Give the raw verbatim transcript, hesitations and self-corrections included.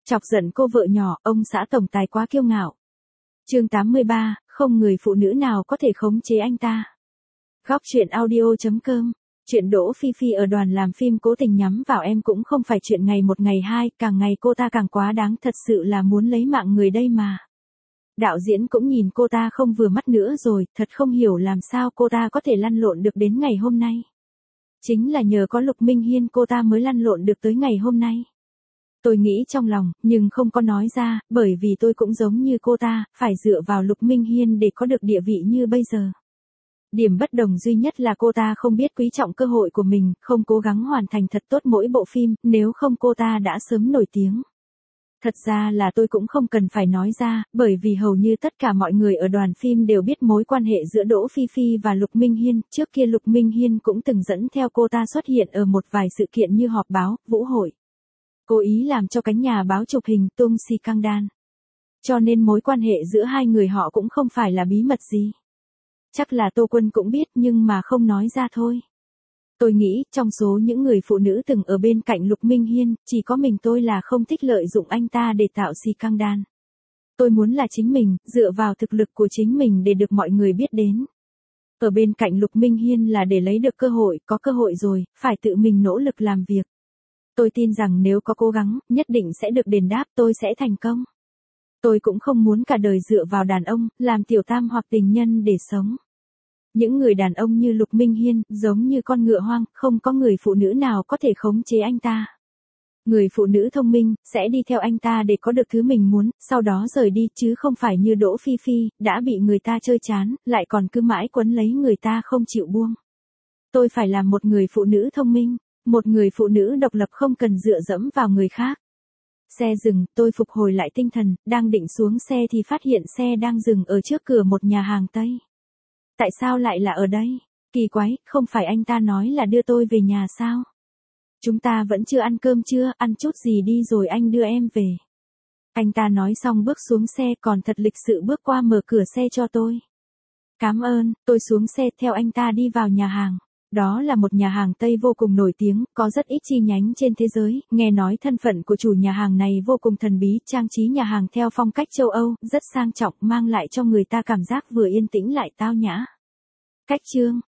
Chọc giận cô vợ nhỏ, ông xã tổng tài quá kiêu ngạo. Chương tám mươi ba, không người phụ nữ nào có thể khống chế anh ta. Góc truyện audio chấm com. Chuyện Đỗ Phi Phi ở đoàn làm phim cố tình nhắm vào em cũng không phải chuyện ngày một ngày hai, càng ngày cô ta càng quá đáng, thật sự là muốn lấy mạng người đây mà. Đạo diễn cũng nhìn cô ta không vừa mắt nữa rồi, thật không hiểu làm sao cô ta có thể lăn lộn được đến ngày hôm nay. Chính là nhờ có Lục Minh Hiên cô ta mới lăn lộn được tới ngày hôm nay. Tôi nghĩ trong lòng, nhưng không có nói ra, bởi vì tôi cũng giống như cô ta, phải dựa vào Lục Minh Hiên để có được địa vị như bây giờ. Điểm bất đồng duy nhất là cô ta không biết quý trọng cơ hội của mình, không cố gắng hoàn thành thật tốt mỗi bộ phim, nếu không cô ta đã sớm nổi tiếng. Thật ra là tôi cũng không cần phải nói ra, bởi vì hầu như tất cả mọi người ở đoàn phim đều biết mối quan hệ giữa Đỗ Phi Phi và Lục Minh Hiên, trước kia Lục Minh Hiên cũng từng dẫn theo cô ta xuất hiện ở một vài sự kiện như họp báo, vũ hội. Cố ý làm cho cánh nhà báo chụp hình tung scandal. Cho nên mối quan hệ giữa hai người họ cũng không phải là bí mật gì. Chắc là Tô Quân cũng biết nhưng mà không nói ra thôi. Tôi nghĩ, trong số những người phụ nữ từng ở bên cạnh Lục Minh Hiên, chỉ có mình tôi là không thích lợi dụng anh ta để tạo scandal. Tôi muốn là chính mình, dựa vào thực lực của chính mình để được mọi người biết đến. Ở bên cạnh Lục Minh Hiên là để lấy được cơ hội, có cơ hội rồi, phải tự mình nỗ lực làm việc. Tôi tin rằng nếu có cố gắng, nhất định sẽ được đền đáp, tôi sẽ thành công. Tôi cũng không muốn cả đời dựa vào đàn ông, làm tiểu tam hoặc tình nhân để sống. Những người đàn ông như Lục Minh Hiên, giống như con ngựa hoang, không có người phụ nữ nào có thể khống chế anh ta. Người phụ nữ thông minh, sẽ đi theo anh ta để có được thứ mình muốn, sau đó rời đi, chứ không phải như Đỗ Phi Phi, đã bị người ta chơi chán, lại còn cứ mãi quấn lấy người ta không chịu buông. Tôi phải làm một người phụ nữ thông minh, một người phụ nữ độc lập không cần dựa dẫm vào người khác. Xe dừng, tôi phục hồi lại tinh thần, đang định xuống xe thì phát hiện xe đang dừng ở trước cửa một nhà hàng Tây. Tại sao lại là ở đây? Kỳ quái, không phải anh ta nói là đưa tôi về nhà sao? Chúng ta vẫn chưa ăn cơm chưa, ăn chút gì đi rồi anh đưa em về. Anh ta nói xong bước xuống xe còn thật lịch sự bước qua mở cửa xe cho tôi. Cảm ơn, tôi xuống xe theo anh ta đi vào nhà hàng. Đó là một nhà hàng Tây vô cùng nổi tiếng, có rất ít chi nhánh trên thế giới, nghe nói thân phận của chủ nhà hàng này vô cùng thần bí, trang trí nhà hàng theo phong cách châu Âu, rất sang trọng, mang lại cho người ta cảm giác vừa yên tĩnh lại tao nhã. Cách chương,